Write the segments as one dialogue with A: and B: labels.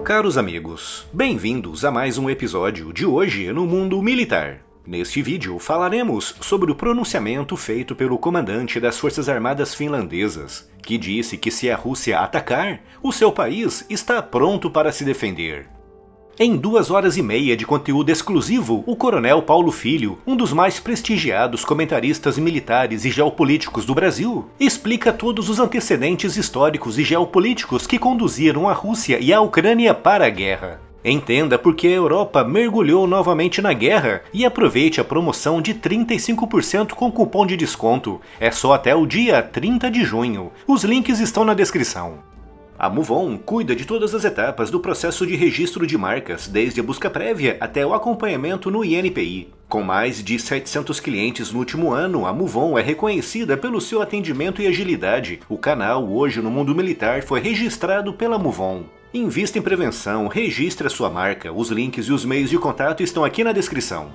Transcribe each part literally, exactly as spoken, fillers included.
A: caros amigos, bem-vindos a mais um episódio de Hoje no Mundo Militar. Neste vídeo falaremos sobre o pronunciamento feito pelo comandante das Forças Armadas finlandesas, que disse que se a Rússia atacar, o seu país está pronto para se defender. Em duas horas e meia de conteúdo exclusivo, o coronel Paulo Filho, um dos mais prestigiados comentaristas militares e geopolíticos do Brasil, explica todos os antecedentes históricos e geopolíticos que conduziram a Rússia e a Ucrânia para a guerra. Entenda por que a Europa mergulhou novamente na guerra e aproveite a promoção de trinta e cinco por cento com cupom de desconto. É só até o dia trinta de junho. Os links estão na descrição. A Muvon cuida de todas as etapas do processo de registro de marcas, desde a busca prévia até o acompanhamento no I N P I. Com mais de setecentos clientes no último ano, a Muvon é reconhecida pelo seu atendimento e agilidade. O canal Hoje no Mundo Militar foi registrado pela Muvon. Invista em prevenção, registre a sua marca, os links e os meios de contato estão aqui na descrição.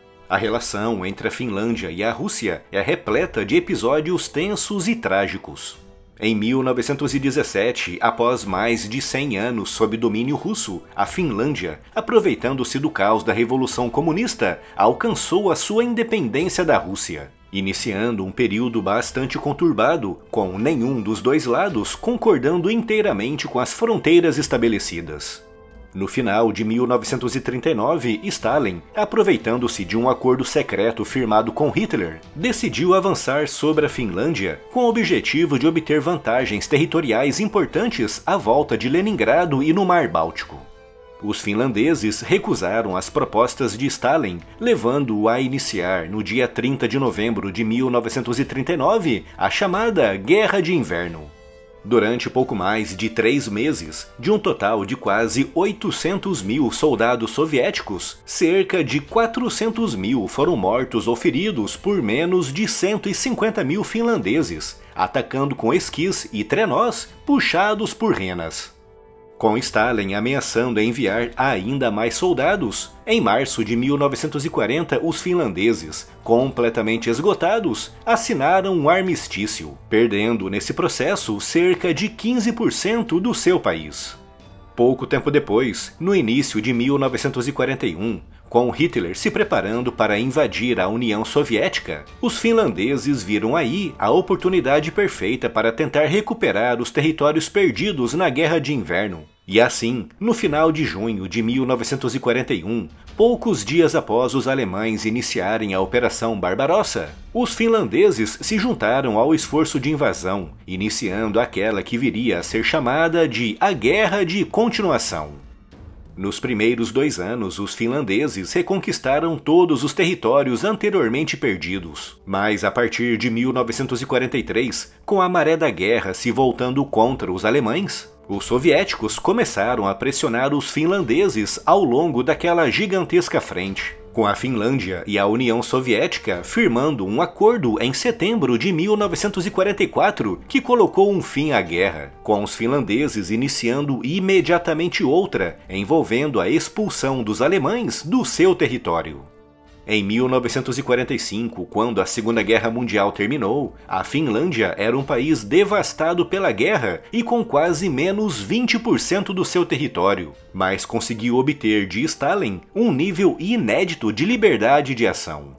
A: A relação entre a Finlândia e a Rússia é repleta de episódios tensos e trágicos. Em mil novecentos e dezessete, após mais de cem anos sob domínio russo, a Finlândia, aproveitando-se do caos da Revolução Comunista, alcançou a sua independência da Rússia, iniciando um período bastante conturbado, com nenhum dos dois lados concordando inteiramente com as fronteiras estabelecidas. No final de mil novecentos e trinta e nove, Stalin, aproveitando-se de um acordo secreto firmado com Hitler, decidiu avançar sobre a Finlândia com o objetivo de obter vantagens territoriais importantes à volta de Leningrado e no Mar Báltico. Os finlandeses recusaram as propostas de Stalin, levando-o a iniciar, no dia trinta de novembro de mil novecentos e trinta e nove, a chamada Guerra de Inverno. Durante pouco mais de três meses, de um total de quase oitocentos mil soldados soviéticos, cerca de quatrocentos mil foram mortos ou feridos por menos de cento e cinquenta mil finlandeses, atacando com esquis e trenós puxados por renas. Com Stalin ameaçando enviar ainda mais soldados, em março de mil novecentos e quarenta os finlandeses, completamente esgotados, assinaram um armistício, perdendo nesse processo cerca de quinze por cento do seu país. Pouco tempo depois, no início de mil novecentos e quarenta e um, com Hitler se preparando para invadir a União Soviética, os finlandeses viram aí a oportunidade perfeita para tentar recuperar os territórios perdidos na Guerra de Inverno. E assim, no final de junho de mil novecentos e quarenta e um, poucos dias após os alemães iniciarem a Operação Barbarossa, os finlandeses se juntaram ao esforço de invasão, iniciando aquela que viria a ser chamada de a Guerra de Continuação. Nos primeiros dois anos, os finlandeses reconquistaram todos os territórios anteriormente perdidos. Mas a partir de mil novecentos e quarenta e três, com a maré da guerra se voltando contra os alemães, os soviéticos começaram a pressionar os finlandeses ao longo daquela gigantesca frente, com a Finlândia e a União Soviética firmando um acordo em setembro de mil novecentos e quarenta e quatro que colocou um fim à guerra, com os finlandeses iniciando imediatamente outra, envolvendo a expulsão dos alemães do seu território. Em mil novecentos e quarenta e cinco, quando a Segunda Guerra Mundial terminou, a Finlândia era um país devastado pela guerra e com quase menos vinte por cento do seu território, mas conseguiu obter de Stalin um nível inédito de liberdade de ação.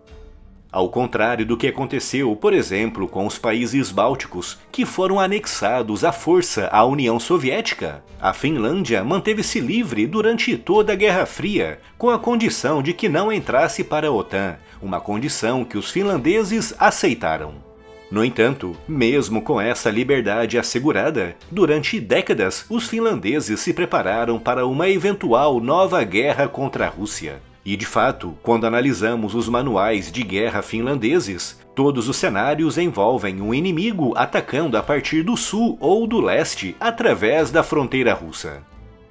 A: Ao contrário do que aconteceu, por exemplo, com os países bálticos, que foram anexados à força à União Soviética, a Finlândia manteve-se livre durante toda a Guerra Fria, com a condição de que não entrasse para a OTAN, uma condição que os finlandeses aceitaram. No entanto, mesmo com essa liberdade assegurada, durante décadas os finlandeses se prepararam para uma eventual nova guerra contra a Rússia. E de fato, quando analisamos os manuais de guerra finlandeses, todos os cenários envolvem um inimigo atacando a partir do sul ou do leste através da fronteira russa.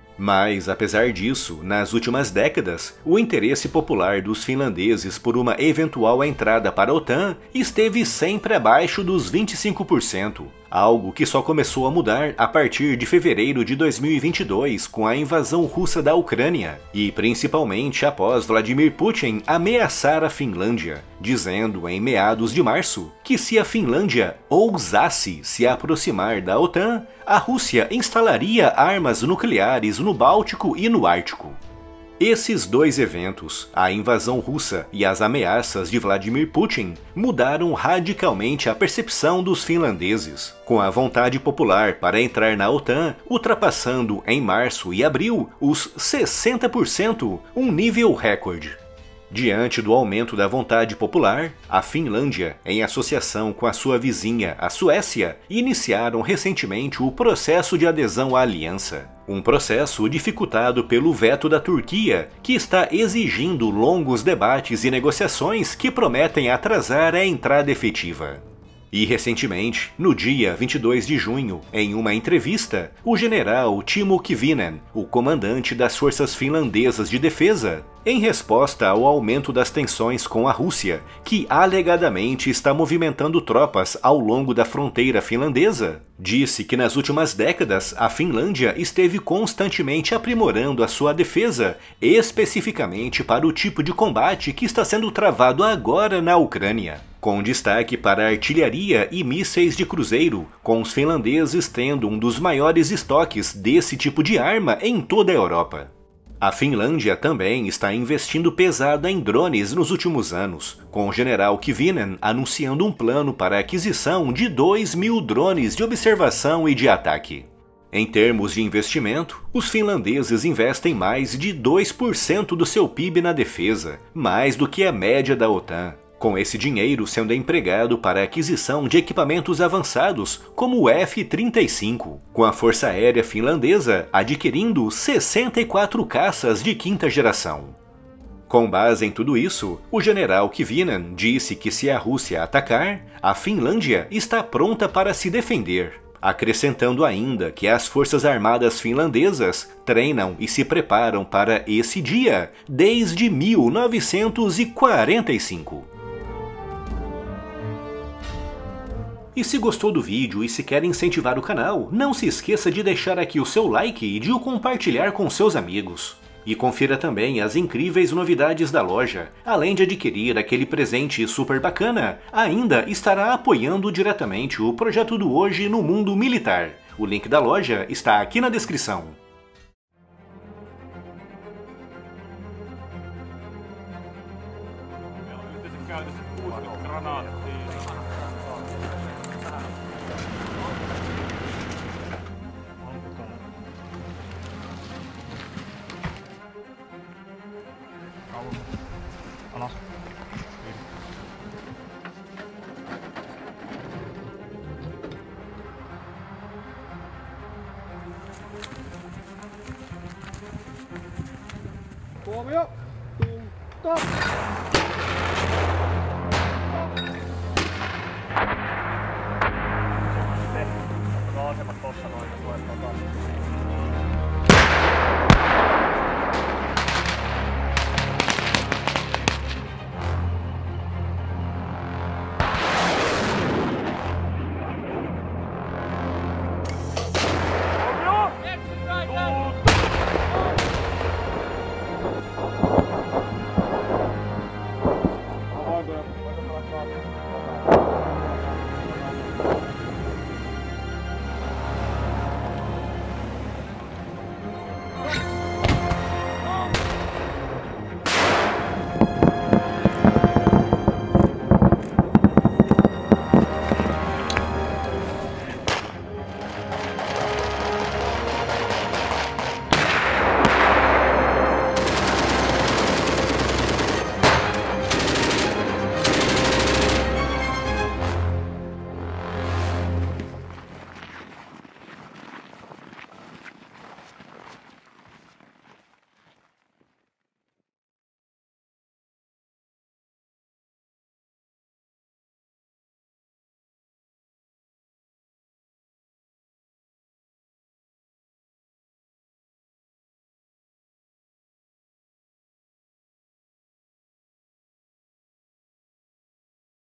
A: Mas, apesar disso, nas últimas décadas, o interesse popular dos finlandeses por uma eventual entrada para a OTAN esteve sempre abaixo dos vinte e cinco por cento, algo que só começou a mudar a partir de fevereiro de dois mil e vinte e dois com a invasão russa da Ucrânia, e principalmente após Vladimir Putin ameaçar a Finlândia, dizendo em meados de março que se a Finlândia ousasse se aproximar da OTAN, a Rússia instalaria armas nucleares no Báltico e no Ártico. Esses dois eventos, a invasão russa e as ameaças de Vladimir Putin, mudaram radicalmente a percepção dos finlandeses, com a vontade popular para entrar na OTAN ultrapassando em março e abril os sessenta por cento, um nível recorde. Diante do aumento da vontade popular, a Finlândia, em associação com a sua vizinha, a Suécia, iniciaram recentemente o processo de adesão à aliança. Um processo dificultado pelo veto da Turquia, que está exigindo longos debates e negociações que prometem atrasar a entrada efetiva. E recentemente, no dia vinte e dois de junho, em uma entrevista, o general Timo Kivinen, o comandante das forças finlandesas de defesa, em resposta ao aumento das tensões com a Rússia, que alegadamente está movimentando tropas ao longo da fronteira finlandesa, disse que nas últimas décadas a Finlândia esteve constantemente aprimorando a sua defesa, especificamente para o tipo de combate que está sendo travado agora na Ucrânia, com destaque para artilharia e mísseis de cruzeiro, com os finlandeses tendo um dos maiores estoques desse tipo de arma em toda a Europa. A Finlândia também está investindo pesado em drones nos últimos anos, com o general Kivinen anunciando um plano para a aquisição de dois mil drones de observação e de ataque. Em termos de investimento, os finlandeses investem mais de dois por cento do seu P I B na defesa, mais do que a média da OTAN, com esse dinheiro sendo empregado para a aquisição de equipamentos avançados como o F trinta e cinco, com a Força Aérea Finlandesa adquirindo sessenta e quatro caças de quinta geração. Com base em tudo isso, o general Kivinen disse que se a Rússia atacar, a Finlândia está pronta para se defender, acrescentando ainda que as Forças Armadas finlandesas treinam e se preparam para esse dia desde mil novecentos e quarenta e cinco. E se gostou do vídeo e se quer incentivar o canal, não se esqueça de deixar aqui o seu like e de o compartilhar com seus amigos. E confira também as incríveis novidades da loja. Além de adquirir aquele presente super bacana, ainda estará apoiando diretamente o projeto do Hoje no Mundo Militar. O link da loja está aqui na descrição.
B: Alas. Huomio! Tunto! Vasemmat tossa noin, ja tuet tota.